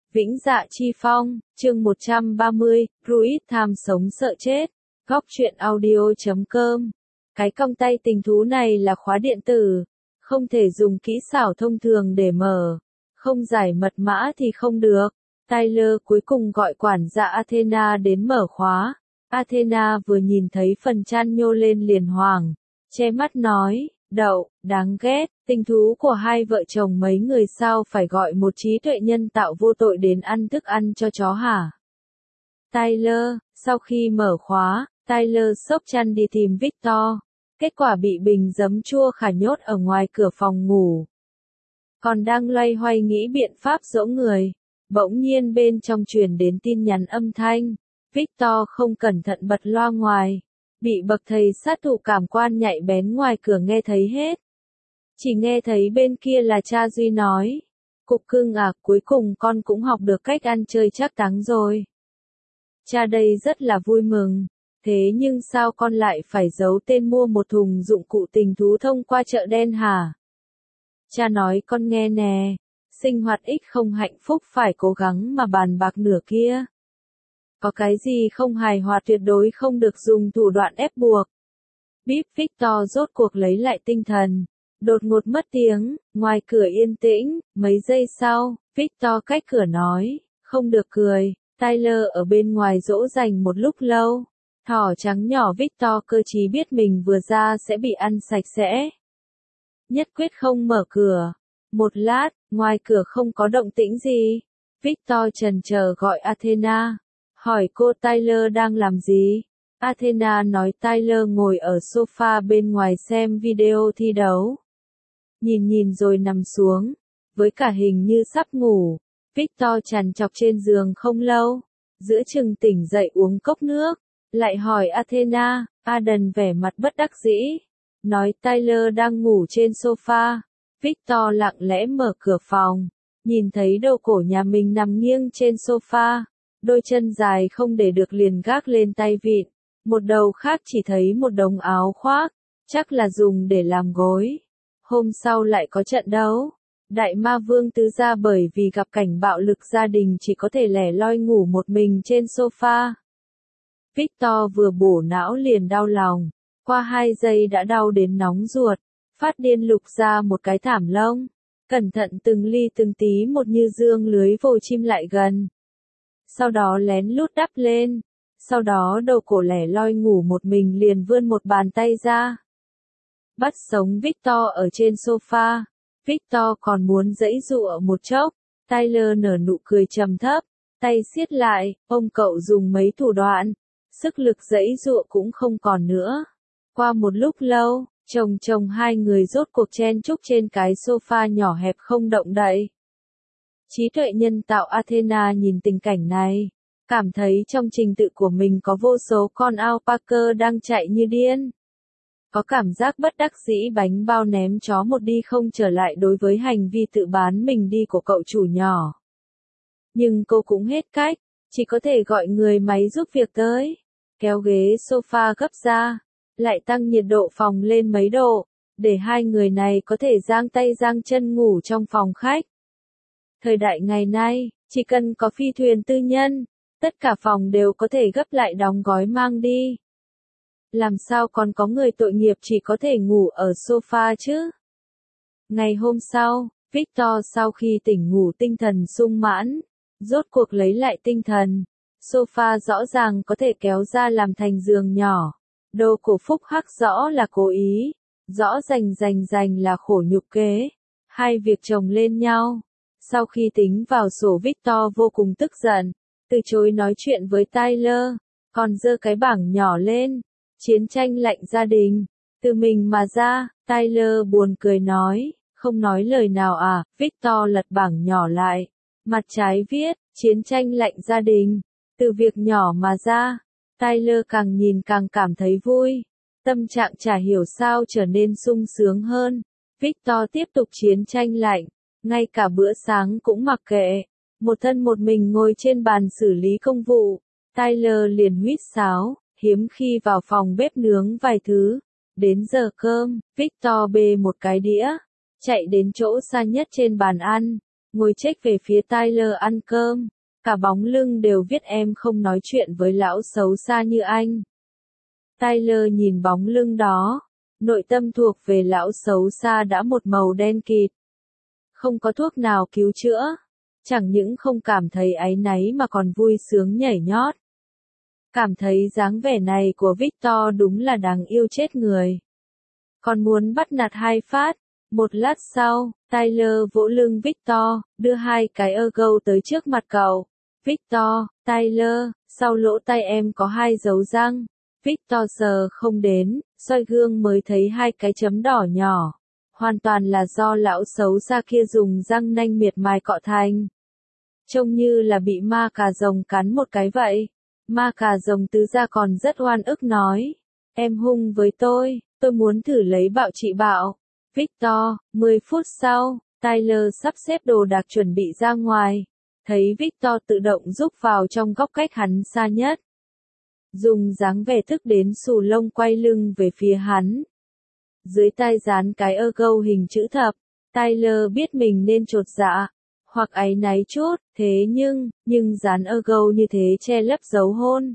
Vĩnh Dạ Chi Phong, chương 130, Ruiz tham sống sợ chết. Góc truyện audio.com. Cái cong tay tình thú này là khóa điện tử, không thể dùng kỹ xảo thông thường để mở, không giải mật mã thì không được. Tyler cuối cùng gọi quản gia Athena đến mở khóa. Athena vừa nhìn thấy phần chan nhô lên liền hoảng, che mắt nói, đậu, đáng ghét, tình thú của hai vợ chồng mấy người sao phải gọi một trí tuệ nhân tạo vô tội đến ăn thức ăn cho chó hả? Tyler, sau khi mở khóa, Tyler xốc chăn đi tìm Victor, kết quả bị bình giấm chua khả nhốt ở ngoài cửa phòng ngủ. Còn đang loay hoay nghĩ biện pháp dỗ người, bỗng nhiên bên trong truyền đến tin nhắn âm thanh. Victor không cẩn thận bật loa ngoài, bị bậc thầy sát thủ cảm quan nhạy bén ngoài cửa nghe thấy hết. Chỉ nghe thấy bên kia là cha Duy nói, cục cưng à, cuối cùng con cũng học được cách ăn chơi chắc táng rồi. Cha đây rất là vui mừng, thế nhưng sao con lại phải giấu tên mua một thùng dụng cụ tình thú thông qua chợ đen hả? Cha nói con nghe nè, sinh hoạt ít không hạnh phúc phải cố gắng mà bàn bạc nửa kia. Có cái gì không hài hòa tuyệt đối không được dùng thủ đoạn ép buộc. Bíp Victor rốt cuộc lấy lại tinh thần, đột ngột mất tiếng, ngoài cửa yên tĩnh, mấy giây sau, Victor cách cửa nói, không được cười. Tyler ở bên ngoài dỗ dành một lúc lâu, thỏ trắng nhỏ Victor cơ trí biết mình vừa ra sẽ bị ăn sạch sẽ. Nhất quyết không mở cửa. Một lát, ngoài cửa không có động tĩnh gì. Victor chần chờ gọi Athena, hỏi cô Tyler đang làm gì. Athena nói Tyler ngồi ở sofa bên ngoài xem video thi đấu. Nhìn rồi nằm xuống, với cả hình như sắp ngủ. Victor trằn trọc trên giường không lâu, giữa chừng tỉnh dậy uống cốc nước, lại hỏi Athena. Aden vẻ mặt bất đắc dĩ, nói Tyler đang ngủ trên sofa. Victor lặng lẽ mở cửa phòng, nhìn thấy đầu cổ nhà mình nằm nghiêng trên sofa, đôi chân dài không để được liền gác lên tay vịn, một đầu khác chỉ thấy một đống áo khoác, chắc là dùng để làm gối. Hôm sau lại có trận đấu. Đại ma vương tứ gia bởi vì gặp cảnh bạo lực gia đình chỉ có thể lẻ loi ngủ một mình trên sofa. Victor vừa bổ não liền đau lòng, qua 2 giây đã đau đến nóng ruột, phát điên lục ra một cái thảm lông, cẩn thận từng ly từng tí một như dương lưới vồ chim lại gần. Sau đó lén lút đắp lên, sau đó đầu cổ lẻ loi ngủ một mình liền vươn một bàn tay ra. Bắt sống Victor ở trên sofa. Victor còn muốn giãy giụa một chốc, Tyler nở nụ cười trầm thấp, tay siết lại, ông cậu dùng mấy thủ đoạn, sức lực giãy giụa cũng không còn nữa. Qua một lúc lâu, chồng hai người rốt cuộc chen chúc trên cái sofa nhỏ hẹp không động đậy. Trí tuệ nhân tạo Athena nhìn tình cảnh này, cảm thấy trong trình tự của mình có vô số con alpaca đang chạy như điên. Có cảm giác bất đắc dĩ bánh bao ném chó một đi không trở lại đối với hành vi tự bán mình đi của cậu chủ nhỏ. Nhưng cô cũng hết cách, chỉ có thể gọi người máy giúp việc tới, kéo ghế sofa gấp ra, lại tăng nhiệt độ phòng lên mấy độ, để hai người này có thể giang tay giang chân ngủ trong phòng khách. Thời đại ngày nay, chỉ cần có phi thuyền tư nhân, tất cả phòng đều có thể gấp lại đóng gói mang đi. Làm sao còn có người tội nghiệp chỉ có thể ngủ ở sofa chứ? Ngày hôm sau, Victor sau khi tỉnh ngủ tinh thần sung mãn, rốt cuộc lấy lại tinh thần. Sofa rõ ràng có thể kéo ra làm thành giường nhỏ. Đồ cổ phúc hắc rõ là cố ý, rõ rành là khổ nhục kế. Hai việc chồng lên nhau. Sau khi tính vào sổ Victor vô cùng tức giận, từ chối nói chuyện với Tyler, còn giơ cái bảng nhỏ lên. Chiến tranh lạnh gia đình, từ mình mà ra. Tyler buồn cười nói, không nói lời nào à. Victor lật bảng nhỏ lại, mặt trái viết, chiến tranh lạnh gia đình, từ việc nhỏ mà ra. Tyler càng nhìn càng cảm thấy vui, tâm trạng chả hiểu sao trở nên sung sướng hơn. Victor tiếp tục chiến tranh lạnh, ngay cả bữa sáng cũng mặc kệ, một thân một mình ngồi trên bàn xử lý công vụ. Tyler liền huýt sáo, hiếm khi vào phòng bếp nướng vài thứ. Đến giờ cơm, Victor bê một cái đĩa, chạy đến chỗ xa nhất trên bàn ăn, ngồi chếch về phía Tyler ăn cơm. Cả bóng lưng đều viết em không nói chuyện với lão xấu xa như anh. Tyler nhìn bóng lưng đó, nội tâm thuộc về lão xấu xa đã một màu đen kịt. Không có thuốc nào cứu chữa, chẳng những không cảm thấy áy náy mà còn vui sướng nhảy nhót. Cảm thấy dáng vẻ này của Victor đúng là đáng yêu chết người. Còn muốn bắt nạt hai phát. Một lát sau, Tyler vỗ lưng Victor, đưa hai cái gâu tới trước mặt cậu. Victor, Tyler, sau lỗ tai em có hai dấu răng. Victor sờ không đến, soi gương mới thấy hai cái chấm đỏ nhỏ. Hoàn toàn là do lão xấu xa kia dùng răng nanh miệt mài cọ thành. Trông như là bị ma cà rồng cắn một cái vậy. Ma cà rồng tứ ra còn rất oan ức nói. Em hung với tôi muốn thử lấy bạo trị bạo. Victor, 10 phút sau, Tyler sắp xếp đồ đạc chuẩn bị ra ngoài. Thấy Victor tự động rúc vào trong góc cách hắn xa nhất. Dùng dáng vẻ thức đến xù lông quay lưng về phía hắn. Dưới tai dán cái gâu hình chữ thập, Tyler biết mình nên chột dạ, hoặc áy náy chút, thế nhưng dán gâu như thế che lấp dấu hôn.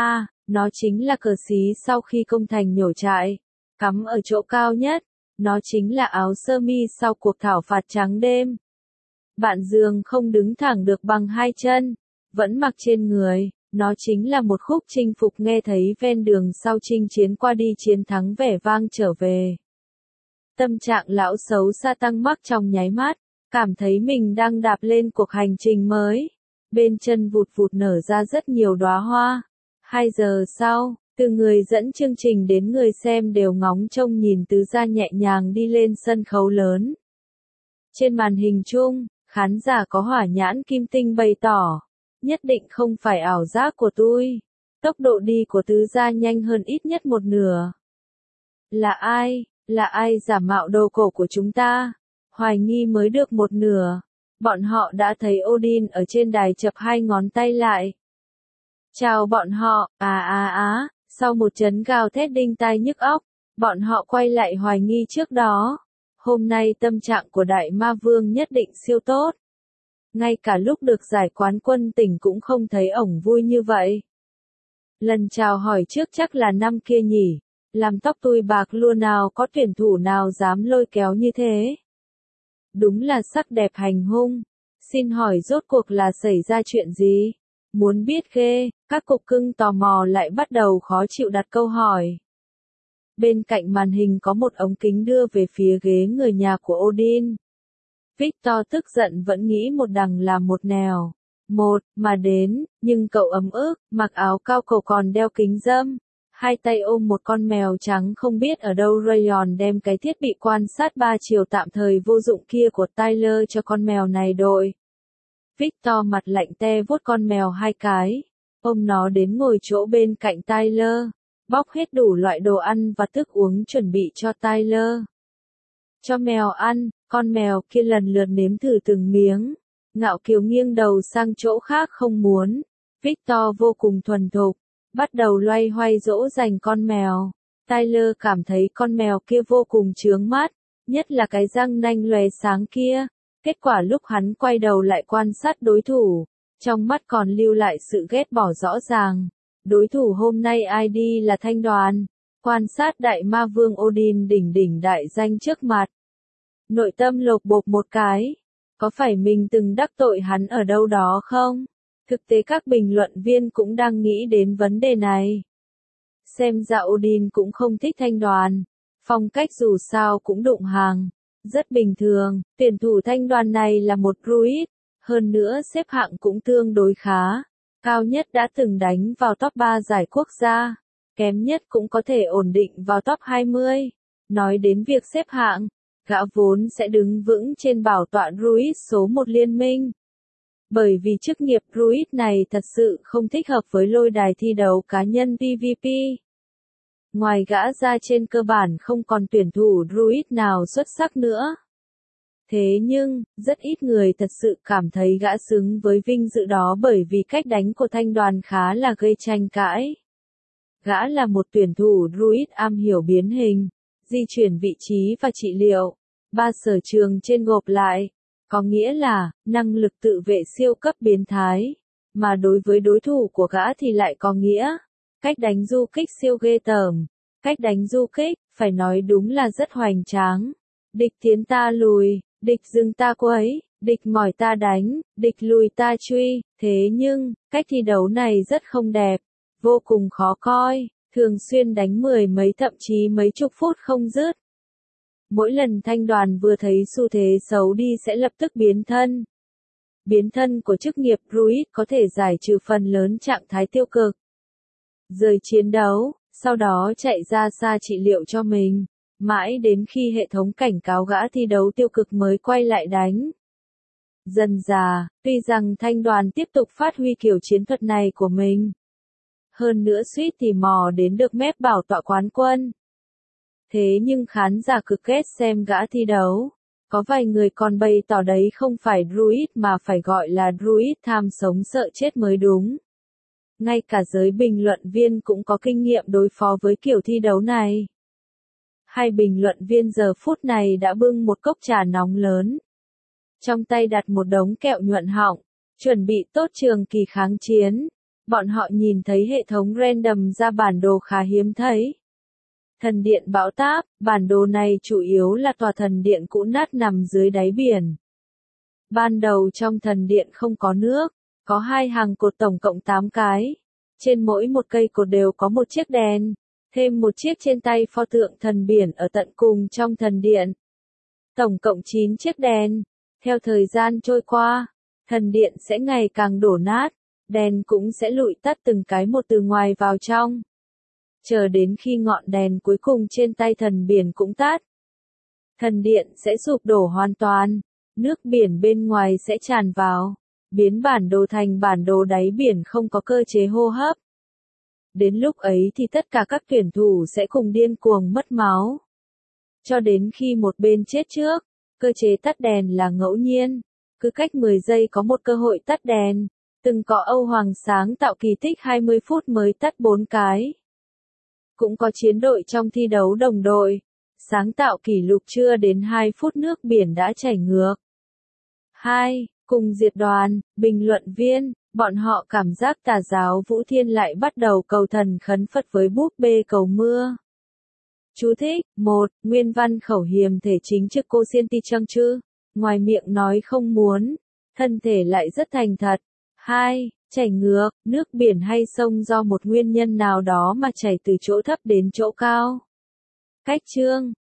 Nó chính là cờ xí sau khi công thành nhổ trại, cắm ở chỗ cao nhất, nó chính là áo sơ mi sau cuộc thảo phạt trắng đêm. Bạn giường không đứng thẳng được bằng hai chân, vẫn mặc trên người. Nó chính là một khúc chinh phục nghe thấy ven đường sau chinh chiến qua đi chiến thắng vẻ vang trở về. Tâm trạng lão xấu xa tăng mắc trong nháy mắt, cảm thấy mình đang đạp lên cuộc hành trình mới. Bên chân vụt vụt nở ra rất nhiều đóa hoa. 2 giờ sau, từ người dẫn chương trình đến người xem đều ngóng trông nhìn tứ gia nhẹ nhàng đi lên sân khấu lớn. Trên màn hình chung, khán giả có hỏa nhãn kim tinh bày tỏ. Nhất định không phải ảo giác của tôi. Tốc độ đi của tứ gia nhanh hơn ít nhất một nửa. Là ai? Là ai giả mạo đồ cổ của chúng ta? Hoài nghi mới được một nửa. Bọn họ đã thấy Odin ở trên đài chập hai ngón tay lại. Chào bọn họ, sau một chấn gào thét đinh tai nhức óc, bọn họ quay lại hoài nghi trước đó. Hôm nay tâm trạng của Đại Ma Vương nhất định siêu tốt. Ngay cả lúc được giải quán quân tỉnh cũng không thấy ổng vui như vậy. Lần chào hỏi trước chắc là năm kia nhỉ, làm tóc tôi bạc luôn nào có tuyển thủ nào dám lôi kéo như thế. Đúng là sắc đẹp hành hung. Xin hỏi rốt cuộc là xảy ra chuyện gì? Muốn biết ghê, các cục cưng tò mò lại bắt đầu khó chịu đặt câu hỏi. Bên cạnh màn hình có một ống kính đưa về phía ghế người nhà của Odin. Victor tức giận vẫn nghĩ một đằng là một nẻo. Mà đến, nhưng cậu ấm ức, mặc áo cao cổ còn đeo kính râm. Hai tay ôm một con mèo trắng không biết ở đâu Rayon đem cái thiết bị quan sát 3 chiều tạm thời vô dụng kia của Tyler cho con mèo này đội. Victor mặt lạnh te vuốt con mèo hai cái, ôm nó đến ngồi chỗ bên cạnh Tyler, bóc hết đủ loại đồ ăn và thức uống chuẩn bị cho Tyler. Cho mèo ăn, con mèo kia lần lượt nếm thử từng miếng, ngạo kiều nghiêng đầu sang chỗ khác không muốn. Victor vô cùng thuần thục, bắt đầu loay hoay dỗ dành con mèo. Tyler cảm thấy con mèo kia vô cùng chướng mắt, nhất là cái răng nanh lòe sáng kia. Kết quả lúc hắn quay đầu lại quan sát đối thủ, trong mắt còn lưu lại sự ghét bỏ rõ ràng. Đối thủ hôm nay ID là Thanh Đoàn, quan sát Đại Ma Vương Odin đỉnh đại danh trước mặt. Nội tâm lột bột một cái, có phải mình từng đắc tội hắn ở đâu đó không? Thực tế các bình luận viên cũng đang nghĩ đến vấn đề này. Xem ra Odin cũng không thích Thanh Đoàn, phong cách dù sao cũng đụng hàng. Rất bình thường, tuyển thủ Thanh Đoàn này là một druid, hơn nữa xếp hạng cũng tương đối khá. Cao nhất đã từng đánh vào top 3 giải quốc gia, kém nhất cũng có thể ổn định vào top 20. Nói đến việc xếp hạng, gã vốn sẽ đứng vững trên bảo tọa druid số 1 liên minh. Bởi vì chức nghiệp druid này thật sự không thích hợp với lôi đài thi đấu cá nhân PvP. Ngoài gã ra trên cơ bản không còn tuyển thủ druid nào xuất sắc nữa. Thế nhưng, rất ít người thật sự cảm thấy gã xứng với vinh dự đó bởi vì cách đánh của Thanh Đoàn khá là gây tranh cãi. Gã là một tuyển thủ druid am hiểu biến hình, di chuyển vị trí và trị liệu. 3 sở trường trên gộp lại, có nghĩa là năng lực tự vệ siêu cấp biến thái, mà đối với đối thủ của gã thì lại có nghĩa cách đánh du kích siêu ghê tởm. Cách đánh du kích, phải nói đúng là rất hoành tráng. Địch tiến ta lùi, địch dừng ta quấy, địch mỏi ta đánh, địch lùi ta truy, thế nhưng, cách thi đấu này rất không đẹp, vô cùng khó coi, thường xuyên đánh mười mấy thậm chí mấy chục phút không dứt. Mỗi lần Thanh Đoàn vừa thấy xu thế xấu đi sẽ lập tức biến thân. Biến thân của chức nghiệp Druid có thể giải trừ phần lớn trạng thái tiêu cực. Rời chiến đấu, sau đó chạy ra xa trị liệu cho mình, mãi đến khi hệ thống cảnh cáo gã thi đấu tiêu cực mới quay lại đánh. Dần dà, tuy rằng Thanh Đoàn tiếp tục phát huy kiểu chiến thuật này của mình. Hơn nữa suýt thì mò đến được mép bảo tọa quán quân. Thế nhưng khán giả cực ghét xem gã thi đấu. Có vài người còn bày tỏ đấy không phải Druid mà phải gọi là Druid tham sống sợ chết mới đúng. Ngay cả giới bình luận viên cũng có kinh nghiệm đối phó với kiểu thi đấu này. Hai bình luận viên giờ phút này đã bưng một cốc trà nóng lớn. Trong tay đặt một đống kẹo nhuận họng, chuẩn bị tốt trường kỳ kháng chiến. Bọn họ nhìn thấy hệ thống random ra bản đồ khá hiếm thấy. Thần điện bão táp, bản đồ này chủ yếu là tòa thần điện cũ nát nằm dưới đáy biển. Ban đầu trong thần điện không có nước, có hai hàng cột tổng cộng 8 cái. Trên mỗi một cây cột đều có một chiếc đèn, thêm một chiếc trên tay pho tượng thần biển ở tận cùng trong thần điện. Tổng cộng 9 chiếc đèn. Theo thời gian trôi qua, thần điện sẽ ngày càng đổ nát, đèn cũng sẽ lụi tắt từng cái một từ ngoài vào trong. Chờ đến khi ngọn đèn cuối cùng trên tay thần biển cũng tắt. Thần điện sẽ sụp đổ hoàn toàn, nước biển bên ngoài sẽ tràn vào, biến bản đồ thành bản đồ đáy biển không có cơ chế hô hấp. Đến lúc ấy thì tất cả các tuyển thủ sẽ cùng điên cuồng mất máu. Cho đến khi một bên chết trước, cơ chế tắt đèn là ngẫu nhiên, cứ cách 10 giây có một cơ hội tắt đèn. Từng có Âu Hoàng sáng tạo kỳ tích 20 phút mới tắt 4 cái. Cũng có chiến đội trong thi đấu đồng đội, sáng tạo kỷ lục chưa đến 2 phút nước biển đã chảy ngược. 2. Cùng diệt đoàn, bình luận viên, bọn họ cảm giác tà giáo Vũ Thiên lại bắt đầu cầu thần khấn Phật với búp bê cầu mưa. Chú thích: 1. Nguyên văn khẩu hiềm thể chính trực cô Siên Ti Trăng Chư. Ngoài miệng nói không muốn, thân thể lại rất thành thật. 2. Chảy ngược, nước biển hay sông do một nguyên nhân nào đó mà chảy từ chỗ thấp đến chỗ cao. Cách chương